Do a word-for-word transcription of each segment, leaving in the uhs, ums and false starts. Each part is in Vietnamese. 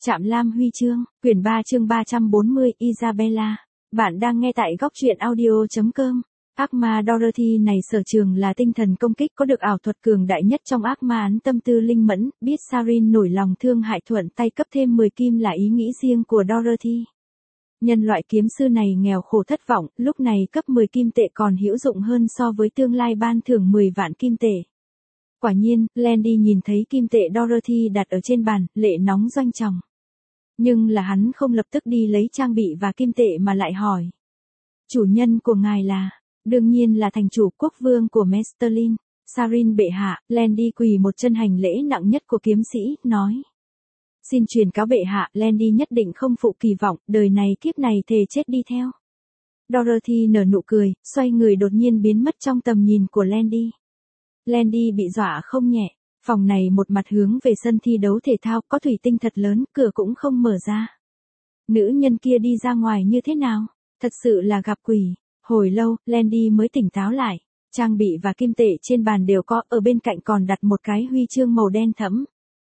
Trạm Lam Huy chương, quyển ba chương ba trăm bốn mươi, Isabella. Bạn đang nghe tại góc truyện audio chấm com. Ác ma Dorothy này sở trường là tinh thần công kích, có được ảo thuật cường đại nhất trong ác ma án tâm tư linh mẫn, biết Sarin nổi lòng thương hại thuận tay cấp thêm mười kim là ý nghĩ riêng của Dorothy. Nhân loại kiếm sư này nghèo khổ thất vọng, lúc này cấp mười kim tệ còn hữu dụng hơn so với tương lai ban thưởng mười vạn kim tệ. Quả nhiên, Landy nhìn thấy kim tệ Dorothy đặt ở trên bàn, lệ nóng doanh tròng. Nhưng là hắn không lập tức đi lấy trang bị và kim tệ mà lại hỏi. Chủ nhân của ngài là, đương nhiên là thành chủ quốc vương của Mesterlin, Sarin bệ hạ. Landy quỳ một chân hành lễ nặng nhất của kiếm sĩ, nói. Xin truyền cáo bệ hạ, Landy nhất định không phụ kỳ vọng, đời này kiếp này thề chết đi theo. Dorothy nở nụ cười, xoay người đột nhiên biến mất trong tầm nhìn của Landy. Landy bị dọa không nhẹ. Phòng này một mặt hướng về sân thi đấu thể thao, có thủy tinh thật lớn, cửa cũng không mở ra. Nữ nhân kia đi ra ngoài như thế nào? Thật sự là gặp quỷ. Hồi lâu, Landy mới tỉnh táo lại. Trang bị và kim tệ trên bàn đều có, ở bên cạnh còn đặt một cái huy chương màu đen thẫm.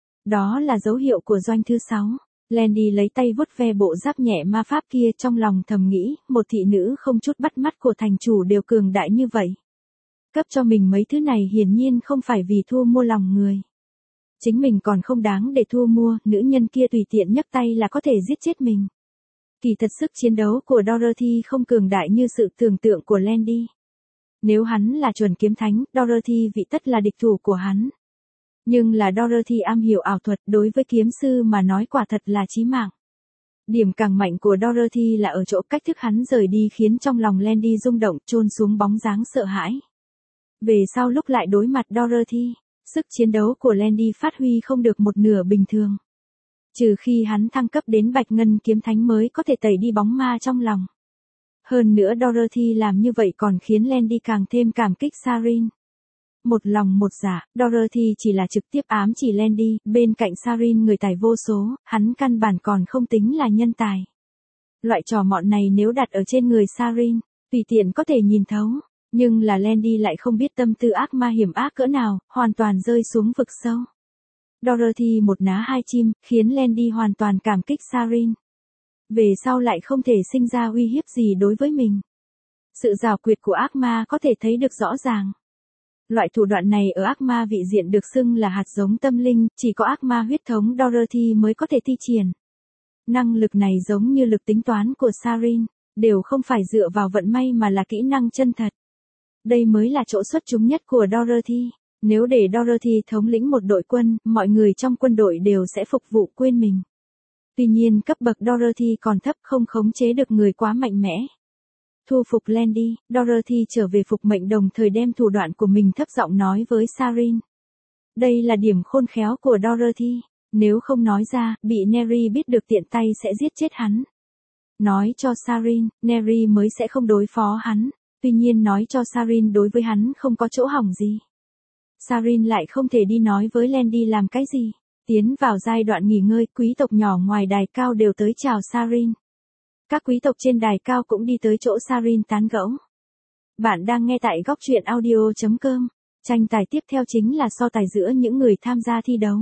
Đó là dấu hiệu của doanh thứ sáu. Landy lấy tay vuốt ve bộ giáp nhẹ ma pháp kia, trong lòng thầm nghĩ, một thị nữ không chút bắt mắt của thành chủ đều cường đại như vậy. Cấp cho mình mấy thứ này hiển nhiên không phải vì thu mua lòng người. Chính mình còn không đáng để thu mua, nữ nhân kia tùy tiện nhấc tay là có thể giết chết mình. Kỳ thật sức chiến đấu của Dorothy không cường đại như sự tưởng tượng của Landy. Nếu hắn là chuẩn kiếm thánh, Dorothy vị tất là địch thủ của hắn. Nhưng là Dorothy am hiểu ảo thuật, đối với kiếm sư mà nói quả thật là chí mạng. Điểm càng mạnh của Dorothy là ở chỗ cách thức hắn rời đi khiến trong lòng Landy rung động, chôn xuống bóng dáng sợ hãi. Về sau lúc lại đối mặt Dorothy, sức chiến đấu của Landy phát huy không được một nửa bình thường. Trừ khi hắn thăng cấp đến bạch ngân kiếm thánh mới có thể tẩy đi bóng ma trong lòng. Hơn nữa Dorothy làm như vậy còn khiến Landy càng thêm cảm kích Sarin. Một lòng một dạ, Dorothy chỉ là trực tiếp ám chỉ Landy, bên cạnh Sarin người tài vô số, hắn căn bản còn không tính là nhân tài. Loại trò mọn này nếu đặt ở trên người Sarin, tùy tiện có thể nhìn thấu. Nhưng là Landy lại không biết tâm tư ác ma hiểm ác cỡ nào, hoàn toàn rơi xuống vực sâu. Dorothy một ná hai chim, khiến Landy hoàn toàn cảm kích Sarin. Về sau lại không thể sinh ra uy hiếp gì đối với mình. Sự giảo quyệt của ác ma có thể thấy được rõ ràng. Loại thủ đoạn này ở ác ma vị diện được xưng là hạt giống tâm linh, chỉ có ác ma huyết thống Dorothy mới có thể thi triển. Năng lực này giống như lực tính toán của Sarin, đều không phải dựa vào vận may mà là kỹ năng chân thật. Đây mới là chỗ xuất chúng nhất của Dorothy. Nếu để Dorothy thống lĩnh một đội quân, mọi người trong quân đội đều sẽ phục vụ quên mình. Tuy nhiên cấp bậc Dorothy còn thấp, không khống chế được người quá mạnh mẽ. Thu phục Landy, Dorothy trở về phục mệnh đồng thời đem thủ đoạn của mình thấp giọng nói với Sarin. Đây là điểm khôn khéo của Dorothy. Nếu không nói ra, bị Neri biết được tiện tay sẽ giết chết hắn. Nói cho Sarin, Neri mới sẽ không đối phó hắn. Tuy nhiên nói cho Sarin đối với hắn không có chỗ hỏng gì. Sarin lại không thể đi nói với Landy làm cái gì. Tiến vào giai đoạn nghỉ ngơi, quý tộc nhỏ ngoài đài cao đều tới chào Sarin. Các quý tộc trên đài cao cũng đi tới chỗ Sarin tán gẫu. Bạn đang nghe tại góc truyện audio chấm com. Tranh tài tiếp theo chính là so tài giữa những người tham gia thi đấu.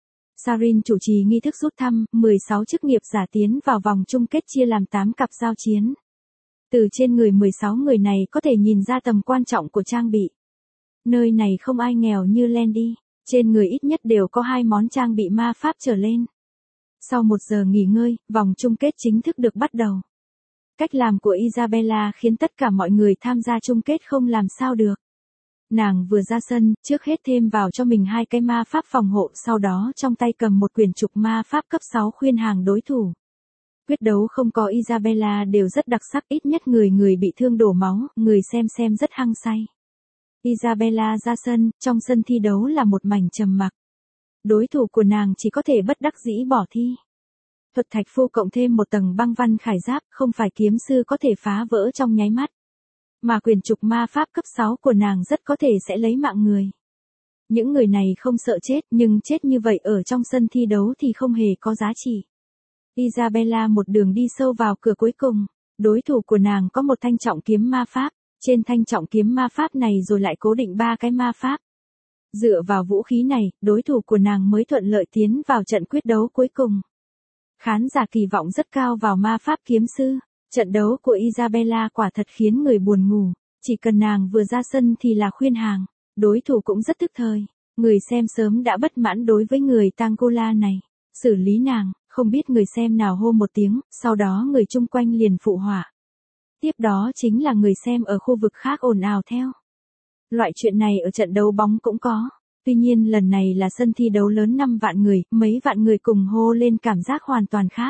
Sarin chủ trì nghi thức rút thăm, mười sáu chức nghiệp giả tiến vào vòng chung kết chia làm tám cặp giao chiến. Từ trên người mười sáu người này có thể nhìn ra tầm quan trọng của trang bị. Nơi này không ai nghèo như Landy, trên người ít nhất đều có hai món trang bị ma pháp trở lên. Sau một giờ nghỉ ngơi, vòng chung kết chính thức được bắt đầu. Cách làm của Isabella khiến tất cả mọi người tham gia chung kết không làm sao được. Nàng vừa ra sân, trước hết thêm vào cho mình hai cái ma pháp phòng hộ, sau đó trong tay cầm một quyển trục ma pháp cấp sáu khuyên hàng đối thủ. Quyết đấu không có Isabella đều rất đặc sắc, ít nhất người người bị thương đổ máu, người xem xem rất hăng say. Isabella ra sân, trong sân thi đấu là một mảnh trầm mặc. Đối thủ của nàng chỉ có thể bất đắc dĩ bỏ thi. Thuật thạch phô cộng thêm một tầng băng văn khải giáp, không phải kiếm sư có thể phá vỡ trong nháy mắt. Mà quyền trục ma pháp cấp sáu của nàng rất có thể sẽ lấy mạng người. Những người này không sợ chết, nhưng chết như vậy ở trong sân thi đấu thì không hề có giá trị. Isabella một đường đi sâu vào cửa cuối cùng. Đối thủ của nàng có một thanh trọng kiếm ma pháp. Trên thanh trọng kiếm ma pháp này rồi lại cố định ba cái ma pháp. Dựa vào vũ khí này, đối thủ của nàng mới thuận lợi tiến vào trận quyết đấu cuối cùng. Khán giả kỳ vọng rất cao vào ma pháp kiếm sư. Trận đấu của Isabella quả thật khiến người buồn ngủ. Chỉ cần nàng vừa ra sân thì là khuyên hàng. Đối thủ cũng rất tức thời. Người xem sớm đã bất mãn đối với người Tangola này. Xử lý nàng, không biết người xem nào hô một tiếng, sau đó người chung quanh liền phụ họa. Tiếp đó chính là người xem ở khu vực khác ồn ào theo. Loại chuyện này ở trận đấu bóng cũng có. Tuy nhiên lần này là sân thi đấu lớn năm vạn người, mấy vạn người cùng hô lên cảm giác hoàn toàn khác.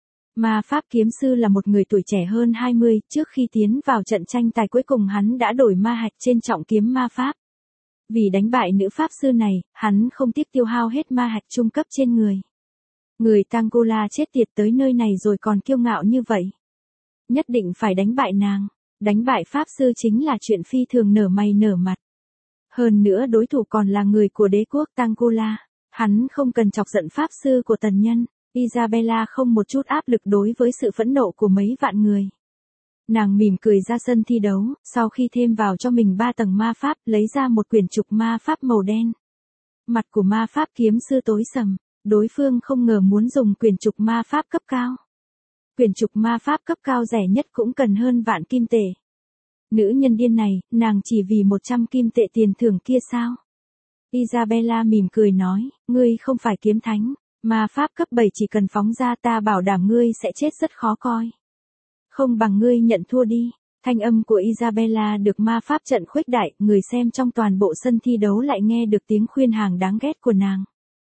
Ma pháp kiếm sư là một người tuổi trẻ hơn hai mươi, trước khi tiến vào trận tranh tài cuối cùng hắn đã đổi ma hạch trên trọng kiếm ma pháp. Vì đánh bại nữ pháp sư này, hắn không tiếc tiêu hao hết ma hạch trung cấp trên người. Người Tangola chết tiệt tới nơi này rồi còn kiêu ngạo như vậy. Nhất định phải đánh bại nàng. Đánh bại pháp sư chính là chuyện phi thường nở mày nở mặt. Hơn nữa đối thủ còn là người của đế quốc Tangola. Hắn không cần chọc giận pháp sư của tần nhân. Isabella không một chút áp lực đối với sự phẫn nộ của mấy vạn người. Nàng mỉm cười ra sân thi đấu, sau khi thêm vào cho mình ba tầng ma pháp, lấy ra một quyển trục ma pháp màu đen. Mặt của ma pháp kiếm sư tối sầm, đối phương không ngờ muốn dùng quyển trục ma pháp cấp cao. Quyển trục ma pháp cấp cao rẻ nhất cũng cần hơn vạn kim tệ. Nữ nhân điên này, nàng chỉ vì một trăm kim tệ tiền thưởng kia sao? Isabella mỉm cười nói, ngươi không phải kiếm thánh, ma pháp cấp bảy chỉ cần phóng ra ta bảo đảm ngươi sẽ chết rất khó coi. Không bằng ngươi nhận thua đi. Thanh âm của Isabella được ma pháp trận khuếch đại, người xem trong toàn bộ sân thi đấu lại nghe được tiếng khuyên hàng đáng ghét của nàng.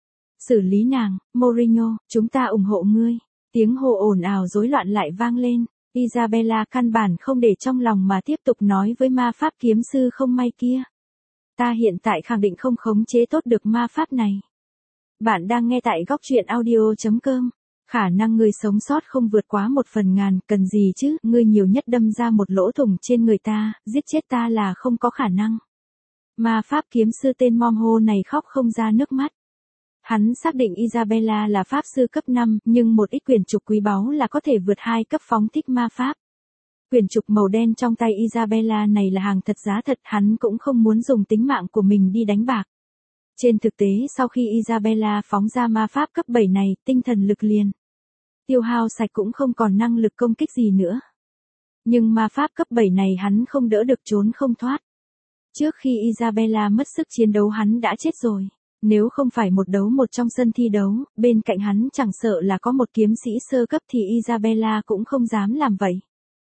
Xử lý nàng, Mourinho, chúng ta ủng hộ ngươi. Tiếng hô ồn ào rối loạn lại vang lên. Isabella căn bản không để trong lòng mà tiếp tục nói với ma pháp kiếm sư không may kia. Ta hiện tại khẳng định không khống chế tốt được ma pháp này. Bạn đang nghe tại góc truyện audio chấm com. Khả năng ngươi sống sót không vượt quá một phần ngàn, cần gì chứ, ngươi nhiều nhất đâm ra một lỗ thủng trên người ta, giết chết ta là không có khả năng. Ma pháp kiếm sư tên Momho này khóc không ra nước mắt. Hắn xác định Isabella là pháp sư cấp năm, nhưng một ít quyển trục quý báu là có thể vượt hai cấp phóng thích ma pháp. Quyển trục màu đen trong tay Isabella này là hàng thật giá thật, hắn cũng không muốn dùng tính mạng của mình đi đánh bạc. Trên thực tế sau khi Isabella phóng ra ma pháp cấp bảy này, tinh thần lực liền tiêu hao sạch cũng không còn năng lực công kích gì nữa. Nhưng ma pháp cấp bảy này hắn không đỡ được trốn không thoát. Trước khi Isabella mất sức chiến đấu hắn đã chết rồi. Nếu không phải một đấu một trong sân thi đấu, bên cạnh hắn chẳng sợ là có một kiếm sĩ sơ cấp thì Isabella cũng không dám làm vậy.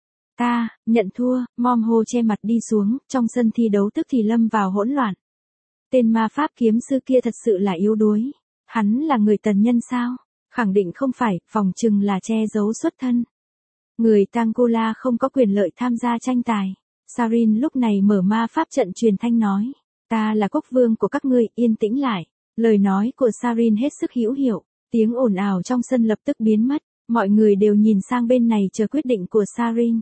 Ta, nhận thua, Momho che mặt đi xuống, trong sân thi đấu tức thì lâm vào hỗn loạn. Tên ma pháp kiếm sư kia thật sự là yếu đuối. Hắn là người tần nhân sao? Khẳng định không phải, phòng chừng là che giấu xuất thân. Người Tangola không có quyền lợi tham gia tranh tài. Sarin lúc này mở ma pháp trận truyền thanh nói. Ta là quốc vương của các ngươi, yên tĩnh lại. Lời nói của Sarin hết sức hữu hiệu. Tiếng ồn ào trong sân lập tức biến mất. Mọi người đều nhìn sang bên này chờ quyết định của Sarin.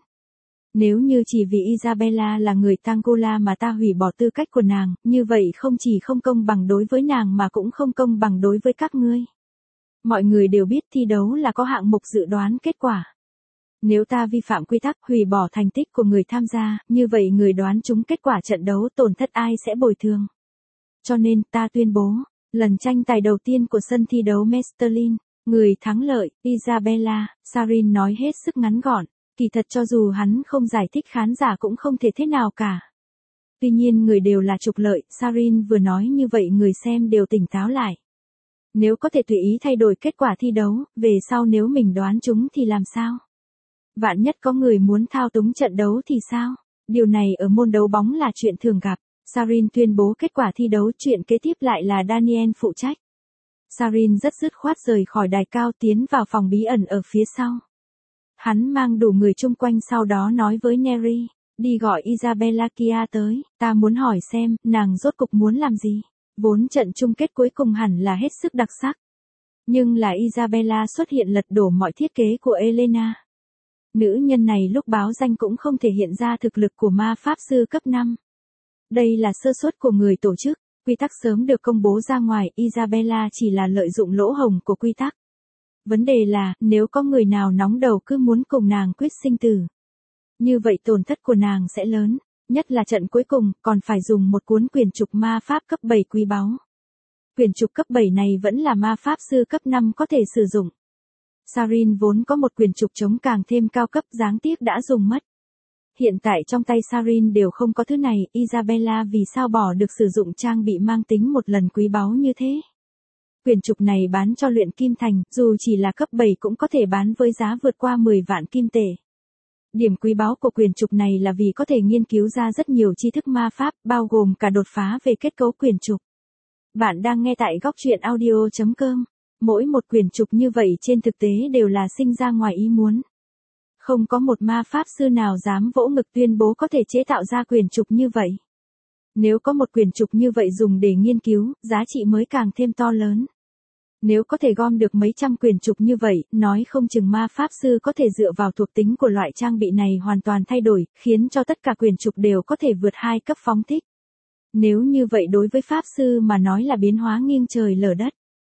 Nếu như chỉ vì Isabella là người Tangola mà ta hủy bỏ tư cách của nàng, như vậy không chỉ không công bằng đối với nàng mà cũng không công bằng đối với các ngươi. Mọi người đều biết thi đấu là có hạng mục dự đoán kết quả. Nếu ta vi phạm quy tắc hủy bỏ thành tích của người tham gia, như vậy người đoán trúng kết quả trận đấu tổn thất ai sẽ bồi thường. Cho nên ta tuyên bố, lần tranh tài đầu tiên của sân thi đấu Mesterlin, người thắng lợi, Isabella, Sarin nói hết sức ngắn gọn. Kỳ thật cho dù hắn không giải thích khán giả cũng không thể thế nào cả. Tuy nhiên người đều là trục lợi, Sarin vừa nói như vậy người xem đều tỉnh táo lại. Nếu có thể tùy ý thay đổi kết quả thi đấu, về sau nếu mình đoán chúng thì làm sao? Vạn nhất có người muốn thao túng trận đấu thì sao? Điều này ở môn đấu bóng là chuyện thường gặp. Sarin tuyên bố kết quả thi đấu, chuyện kế tiếp lại là Daniel phụ trách. Sarin rất dứt khoát rời khỏi đài cao tiến vào phòng bí ẩn ở phía sau. Hắn mang đủ người chung quanh sau đó nói với Neri, đi gọi Isabella kia tới, ta muốn hỏi xem, nàng rốt cục muốn làm gì. Vốn trận chung kết cuối cùng hẳn là hết sức đặc sắc. Nhưng là Isabella xuất hiện lật đổ mọi thiết kế của Elena. Nữ nhân này lúc báo danh cũng không thể hiện ra thực lực của ma pháp sư cấp năm. Đây là sơ suất của người tổ chức, quy tắc sớm được công bố ra ngoài, Isabella chỉ là lợi dụng lỗ hổng của quy tắc. Vấn đề là, nếu có người nào nóng đầu cứ muốn cùng nàng quyết sinh tử. Như vậy tổn thất của nàng sẽ lớn, nhất là trận cuối cùng, còn phải dùng một cuốn quyển trục ma pháp cấp bảy quý báu. Quyển trục cấp bảy này vẫn là ma pháp sư cấp năm có thể sử dụng. Sarin vốn có một quyền trục trống càng thêm cao cấp, đáng tiếc đã dùng mất. Hiện tại trong tay Sarin đều không có thứ này, Isabella vì sao bỏ được sử dụng trang bị mang tính một lần quý báu như thế. Quyền trục này bán cho luyện kim thành, dù chỉ là cấp bảy cũng có thể bán với giá vượt qua mười vạn kim tệ. Điểm quý báu của quyền trục này là vì có thể nghiên cứu ra rất nhiều tri thức ma pháp, bao gồm cả đột phá về kết cấu quyền trục. Bạn đang nghe tại góc truyện audio chấm com. Mỗi một quyền trục như vậy trên thực tế đều là sinh ra ngoài ý muốn. Không có một ma pháp sư nào dám vỗ ngực tuyên bố có thể chế tạo ra quyền trục như vậy. Nếu có một quyền trục như vậy dùng để nghiên cứu, giá trị mới càng thêm to lớn. Nếu có thể gom được mấy trăm quyền trục như vậy, nói không chừng ma pháp sư có thể dựa vào thuộc tính của loại trang bị này hoàn toàn thay đổi, khiến cho tất cả quyền trục đều có thể vượt hai cấp phóng thích. Nếu như vậy đối với pháp sư mà nói là biến hóa nghiêng trời lở đất.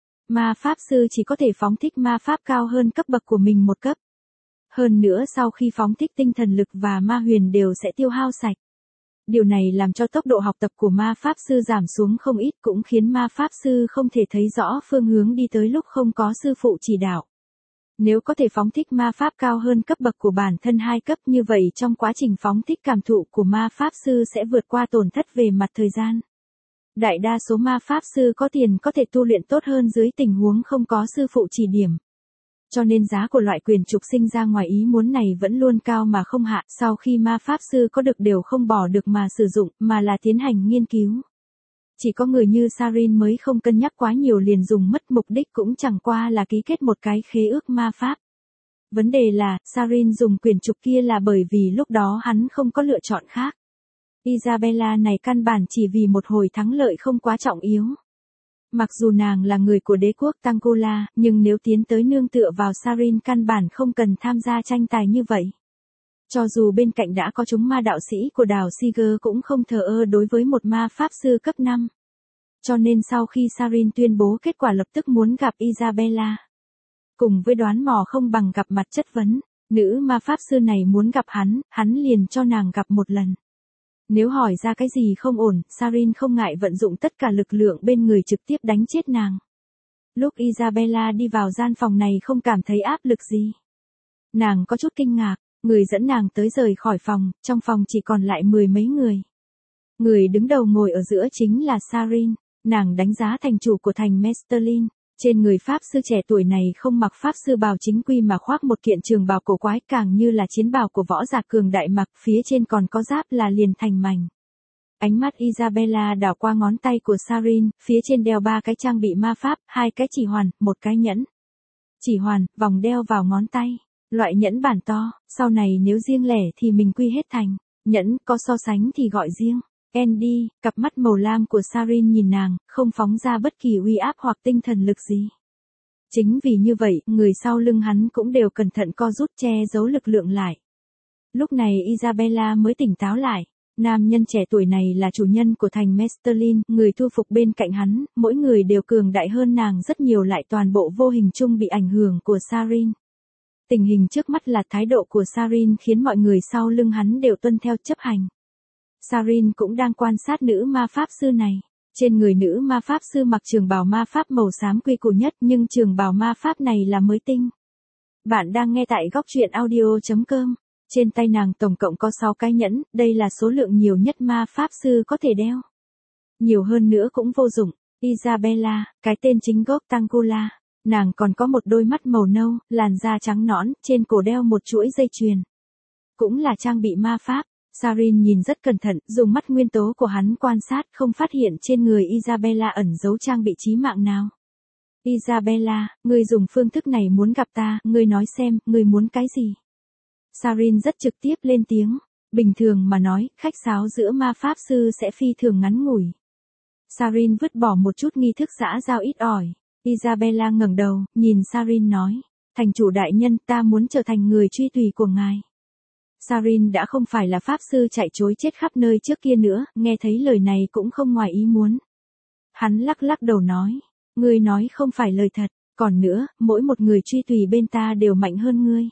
Ma pháp sư chỉ có thể phóng thích ma pháp cao hơn cấp bậc của mình một cấp. Hơn nữa sau khi phóng thích tinh thần lực và ma huyền đều sẽ tiêu hao sạch. Điều này làm cho tốc độ học tập của ma pháp sư giảm xuống không ít, cũng khiến ma pháp sư không thể thấy rõ phương hướng đi tới lúc không có sư phụ chỉ đạo. Nếu có thể phóng thích ma pháp cao hơn cấp bậc của bản thân hai cấp như vậy, trong quá trình phóng thích cảm thụ của ma pháp sư sẽ vượt qua tổn thất về mặt thời gian. Đại đa số ma pháp sư có tiền có thể tu luyện tốt hơn dưới tình huống không có sư phụ chỉ điểm. Cho nên giá của loại quyền trục sinh ra ngoài ý muốn này vẫn luôn cao mà không hạ, sau khi ma pháp sư có được đều không bỏ được mà sử dụng, mà là tiến hành nghiên cứu. Chỉ có người như Sarin mới không cân nhắc quá nhiều liền dùng mất, mục đích cũng chẳng qua là ký kết một cái khế ước ma pháp. Vấn đề là, Sarin dùng quyền trục kia là bởi vì lúc đó hắn không có lựa chọn khác. Isabella này căn bản chỉ vì một hồi thắng lợi không quá trọng yếu. Mặc dù nàng là người của đế quốc Tangola, nhưng nếu tiến tới nương tựa vào Sarin căn bản không cần tham gia tranh tài như vậy. Cho dù bên cạnh đã có chúng ma đạo sĩ của đảo Siger cũng không thờ ơ đối với một ma pháp sư cấp năm. Cho nên sau khi Sarin tuyên bố kết quả lập tức muốn gặp Isabella. Cùng với đoán mò không bằng gặp mặt chất vấn, nữ ma pháp sư này muốn gặp hắn, hắn liền cho nàng gặp một lần. Nếu hỏi ra cái gì không ổn, Sarin không ngại vận dụng tất cả lực lượng bên người trực tiếp đánh chết nàng. Lúc Isabella đi vào gian phòng này không cảm thấy áp lực gì. Nàng có chút kinh ngạc, người dẫn nàng tới rời khỏi phòng, trong phòng chỉ còn lại mười mấy người. Người đứng đầu ngồi ở giữa chính là Sarin, nàng đánh giá thành chủ của thành Mesterlin. Trên người pháp sư trẻ tuổi này không mặc pháp sư bào chính quy mà khoác một kiện trường bào cổ quái, càng như là chiến bào của võ giả cường đại mặc, phía trên còn có giáp là liền thành mảnh. Ánh mắt Isabella đảo qua ngón tay của Sarin, phía trên đeo ba cái trang bị ma pháp, hai cái chỉ hoàn, một cái nhẫn. Chỉ hoàn, vòng đeo vào ngón tay, loại nhẫn bản to, sau này nếu riêng lẻ thì mình quy hết thành, nhẫn có so sánh thì gọi riêng. Andy, cặp mắt màu lam của Sarin nhìn nàng, không phóng ra bất kỳ uy áp hoặc tinh thần lực gì. Chính vì như vậy, người sau lưng hắn cũng đều cẩn thận co rút che giấu lực lượng lại. Lúc này Isabella mới tỉnh táo lại. Nam nhân trẻ tuổi này là chủ nhân của thành Mesterlin, người thu phục bên cạnh hắn, mỗi người đều cường đại hơn nàng rất nhiều, lại toàn bộ vô hình chung bị ảnh hưởng của Sarin. Tình hình trước mắt là thái độ của Sarin khiến mọi người sau lưng hắn đều tuân theo chấp hành. Sarin cũng đang quan sát nữ ma pháp sư này. Trên người nữ ma pháp sư mặc trường bào ma pháp màu xám quy củ nhất, nhưng trường bào ma pháp này là mới tinh. Bạn đang nghe tại góc truyện audio chấm com. Trên tay nàng tổng cộng có sáu cái nhẫn, đây là số lượng nhiều nhất ma pháp sư có thể đeo. Nhiều hơn nữa cũng vô dụng. Isabella, cái tên chính gốc Tangola. Nàng còn có một đôi mắt màu nâu, làn da trắng nõn, trên cổ đeo một chuỗi dây chuyền. Cũng là trang bị ma pháp. Sarin nhìn rất cẩn thận, dùng mắt nguyên tố của hắn quan sát, không phát hiện trên người Isabella ẩn giấu trang bị chí mạng nào. Isabella, ngươi dùng phương thức này muốn gặp ta, ngươi nói xem, ngươi muốn cái gì? Sarin rất trực tiếp lên tiếng, bình thường mà nói, khách sáo giữa ma pháp sư sẽ phi thường ngắn ngủi. Sarin vứt bỏ một chút nghi thức xã giao ít ỏi. Isabella ngẩng đầu, nhìn Sarin nói, thành chủ đại nhân, ta muốn trở thành người truy tùy của ngài. Sarin đã không phải là pháp sư chạy trối chết khắp nơi trước kia nữa, nghe thấy lời này cũng không ngoài ý muốn. Hắn lắc lắc đầu nói, ngươi nói không phải lời thật, còn nữa, mỗi một người truy tùy bên ta đều mạnh hơn ngươi.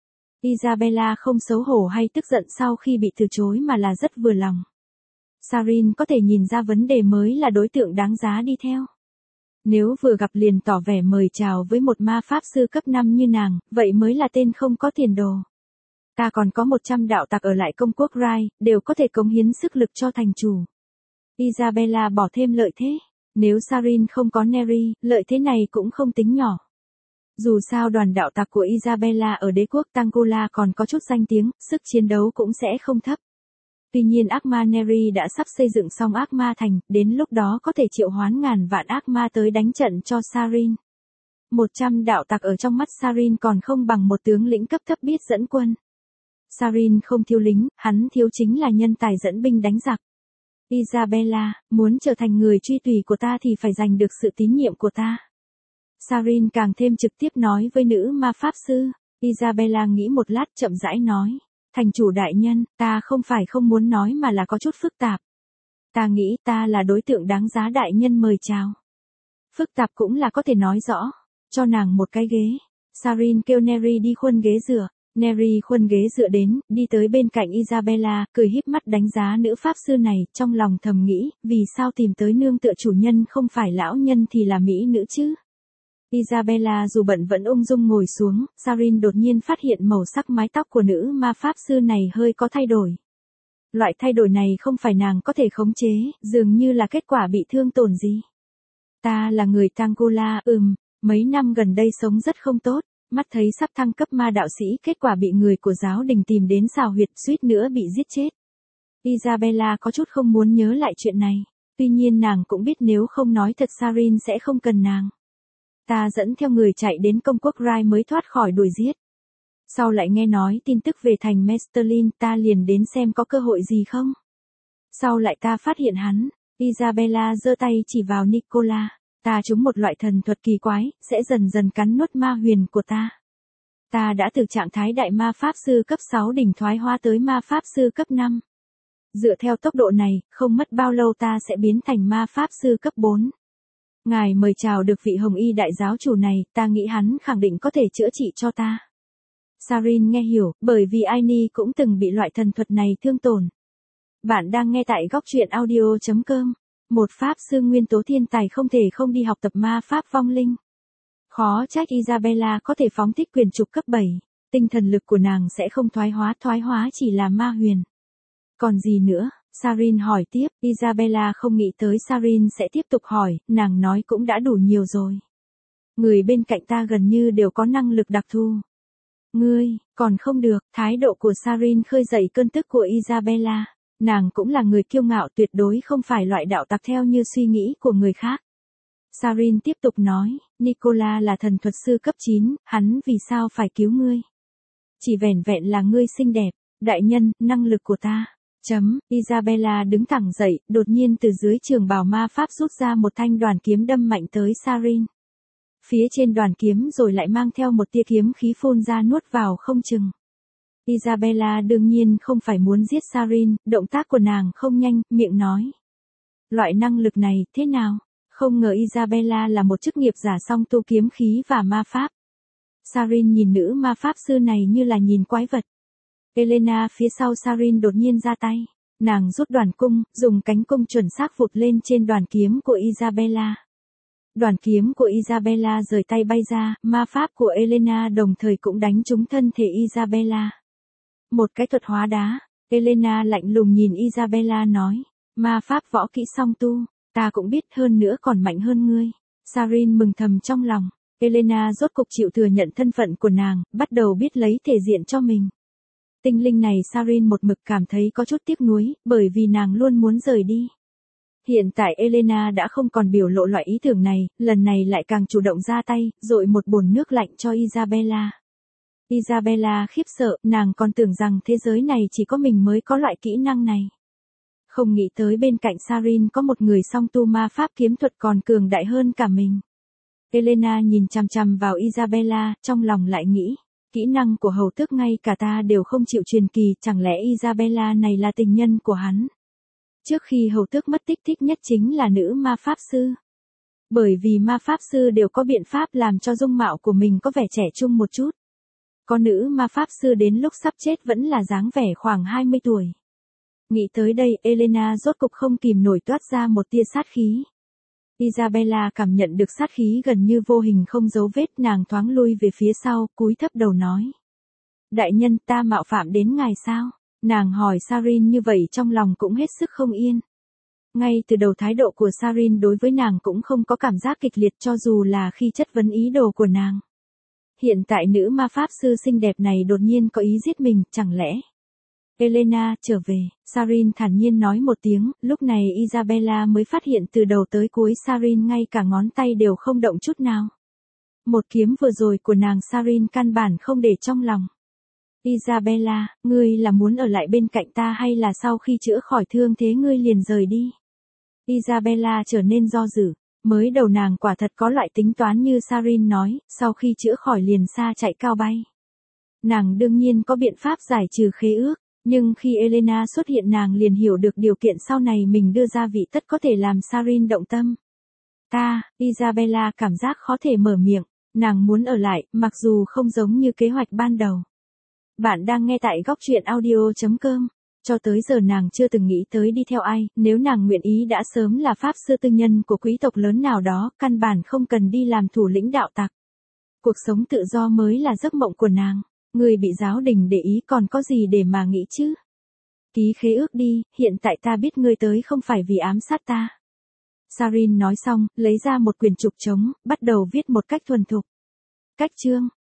Isabella không xấu hổ hay tức giận sau khi bị từ chối mà là rất vừa lòng. Sarin có thể nhìn ra vấn đề mới là đối tượng đáng giá đi theo. Nếu vừa gặp liền tỏ vẻ mời chào với một ma pháp sư cấp năm như nàng, vậy mới là tên không có tiền đồ. Ta còn có một trăm đạo tặc ở lại công quốc Rai, đều có thể cống hiến sức lực cho thành chủ. Isabella bỏ thêm lợi thế. Nếu Sarin không có Neri, lợi thế này cũng không tính nhỏ. Dù sao đoàn đạo tặc của Isabella ở đế quốc Tangula còn có chút danh tiếng, sức chiến đấu cũng sẽ không thấp. Tuy nhiên ác ma Neri đã sắp xây dựng xong ác ma thành, đến lúc đó có thể triệu hoán ngàn vạn ác ma tới đánh trận cho Sarin. Một trăm đạo tặc ở trong mắt Sarin còn không bằng một tướng lĩnh cấp thấp biết dẫn quân. Sarin không thiếu lính, hắn thiếu chính là nhân tài dẫn binh đánh giặc. Isabella, muốn trở thành người truy tùy của ta thì phải giành được sự tín nhiệm của ta. Sarin càng thêm trực tiếp nói với nữ ma pháp sư. Isabella nghĩ một lát chậm rãi nói. Thành chủ đại nhân, ta không phải không muốn nói mà là có chút phức tạp. Ta nghĩ ta là đối tượng đáng giá đại nhân mời chào. Phức tạp cũng là có thể nói rõ. Cho nàng một cái ghế. Sarin kêu Neri đi khuân ghế dựa. Neri khuân ghế dựa đến, đi tới bên cạnh Isabella, cười híp mắt đánh giá nữ pháp sư này, trong lòng thầm nghĩ, vì sao tìm tới nương tựa chủ nhân không phải lão nhân thì là mỹ nữ chứ. Isabella dù bận vẫn ung dung ngồi xuống, Sarin đột nhiên phát hiện màu sắc mái tóc của nữ ma pháp sư này hơi có thay đổi. Loại thay đổi này không phải nàng có thể khống chế, dường như là kết quả bị thương tổn gì. Ta là người Tangula, ừm, mấy năm gần đây sống rất không tốt, mắt thấy sắp thăng cấp ma đạo sĩ, kết quả bị người của giáo đình tìm đến xào huyệt, suýt nữa bị giết chết. Isabella có chút không muốn nhớ lại chuyện này, tuy nhiên nàng cũng biết nếu không nói thật Sarin sẽ không cần nàng. Ta dẫn theo người chạy đến công quốc Rai mới thoát khỏi đuổi giết. Sau lại nghe nói tin tức về thành Mesterlin, ta liền đến xem có cơ hội gì không. Sau lại ta phát hiện hắn. Isabella giơ tay chỉ vào Nicola. Ta trúng một loại thần thuật kỳ quái, sẽ dần dần cắn nuốt ma huyền của ta. Ta đã từ trạng thái đại ma pháp sư cấp sáu đỉnh thoái hóa tới ma pháp sư cấp năm. Dựa theo tốc độ này, không mất bao lâu ta sẽ biến thành ma pháp sư cấp bốn. Ngài mời chào được vị hồng y đại giáo chủ này, ta nghĩ hắn khẳng định có thể chữa trị cho ta. Sarin nghe hiểu, bởi vì Aini cũng từng bị loại thần thuật này thương tổn. Bạn đang nghe tại góc truyện audio chấm com. Một pháp sư nguyên tố thiên tài không thể không đi học tập ma pháp vong linh. Khó trách Isabella có thể phóng thích quyền trục cấp bảy. Tinh thần lực của nàng sẽ không thoái hóa, thoái hóa chỉ là ma huyền. Còn gì nữa? Sarin hỏi tiếp, Isabella không nghĩ tới Sarin sẽ tiếp tục hỏi, nàng nói cũng đã đủ nhiều rồi. Người bên cạnh ta gần như đều có năng lực đặc thù. Ngươi, còn không được, thái độ của Sarin khơi dậy cơn tức của Isabella. Nàng cũng là người kiêu ngạo tuyệt đối không phải loại đạo tặc theo như suy nghĩ của người khác. Sarin tiếp tục nói, Nicola là thần thuật sư cấp chín, hắn vì sao phải cứu ngươi? Chỉ vẻn vẹn là ngươi xinh đẹp, đại nhân, năng lực của ta. Chấm, Isabella đứng thẳng dậy, đột nhiên từ dưới trường bào ma pháp rút ra một thanh đoàn kiếm đâm mạnh tới Sarin. Phía trên đoàn kiếm rồi lại mang theo một tia kiếm khí phun ra nuốt vào không chừng. Isabella đương nhiên không phải muốn giết Sarin, động tác của nàng không nhanh, miệng nói. Loại năng lực này, thế nào? Không ngờ Isabella là một chức nghiệp giả song tu kiếm khí và ma pháp. Sarin nhìn nữ ma pháp sư này như là nhìn quái vật. Elena phía sau Sarin đột nhiên ra tay. Nàng rút đoàn cung, dùng cánh cung chuẩn xác vụt lên trên đoàn kiếm của Isabella. Đoàn kiếm của Isabella rời tay bay ra, ma pháp của Elena đồng thời cũng đánh trúng thân thể Isabella. Một cái thuật hóa đá, Elena lạnh lùng nhìn Isabella nói, ma pháp võ kỹ song tu, ta cũng biết hơn nữa còn mạnh hơn ngươi. Sarin mừng thầm trong lòng, Elena rốt cục chịu thừa nhận thân phận của nàng, bắt đầu biết lấy thể diện cho mình. Tinh linh này Sarin một mực cảm thấy có chút tiếc nuối, bởi vì nàng luôn muốn rời đi. Hiện tại Elena đã không còn biểu lộ loại ý tưởng này, lần này lại càng chủ động ra tay, dội một bồn nước lạnh cho Isabella. Isabella khiếp sợ, nàng còn tưởng rằng thế giới này chỉ có mình mới có loại kỹ năng này. Không nghĩ tới bên cạnh Sarin có một người song tu ma pháp kiếm thuật còn cường đại hơn cả mình. Elena nhìn chằm chằm vào Isabella, trong lòng lại nghĩ, kỹ năng của hầu tước ngay cả ta đều không chịu truyền kỳ, chẳng lẽ Isabella này là tình nhân của hắn? Trước khi hầu tước mất tích thích nhất chính là nữ ma pháp sư. Bởi vì ma pháp sư đều có biện pháp làm cho dung mạo của mình có vẻ trẻ trung một chút. Có nữ ma pháp sư đến lúc sắp chết vẫn là dáng vẻ khoảng hai mươi tuổi. Nghĩ tới đây, Elena rốt cục không kìm nổi toát ra một tia sát khí. Isabella cảm nhận được sát khí gần như vô hình không dấu vết, nàng thoáng lui về phía sau, cúi thấp đầu nói. Đại nhân, ta mạo phạm đến ngài sao? Nàng hỏi Sarin như vậy trong lòng cũng hết sức không yên. Ngay từ đầu thái độ của Sarin đối với nàng cũng không có cảm giác kịch liệt cho dù là khi chất vấn ý đồ của nàng. Hiện tại nữ ma pháp sư xinh đẹp này đột nhiên có ý giết mình, chẳng lẽ? Elena, trở về, Sarin thản nhiên nói một tiếng, lúc này Isabella mới phát hiện từ đầu tới cuối Sarin ngay cả ngón tay đều không động chút nào. Một kiếm vừa rồi của nàng Sarin căn bản không để trong lòng. Isabella, ngươi là muốn ở lại bên cạnh ta hay là sau khi chữa khỏi thương thế ngươi liền rời đi? Isabella trở nên do dự, mới đầu nàng quả thật có loại tính toán như Sarin nói, sau khi chữa khỏi liền xa chạy cao bay. Nàng đương nhiên có biện pháp giải trừ khế ước, nhưng khi Elena xuất hiện nàng liền hiểu được điều kiện sau này mình đưa ra vị tất có thể làm Sarin động tâm. Ta, Isabella cảm giác khó thể mở miệng, nàng muốn ở lại, mặc dù không giống như kế hoạch ban đầu. Bạn đang nghe tại góc truyện audio chấm com. Cho tới giờ nàng chưa từng nghĩ tới đi theo ai, nếu nàng nguyện ý đã sớm là pháp sư tư nhân của quý tộc lớn nào đó, căn bản không cần đi làm thủ lĩnh đạo tặc. Cuộc sống tự do mới là giấc mộng của nàng, người bị giáo đình để ý còn có gì để mà nghĩ chứ? Ký khế ước đi, hiện tại ta biết ngươi tới không phải vì ám sát ta. Sarin nói xong, lấy ra một quyển trục trống, bắt đầu viết một cách thuần thục. Cách chương,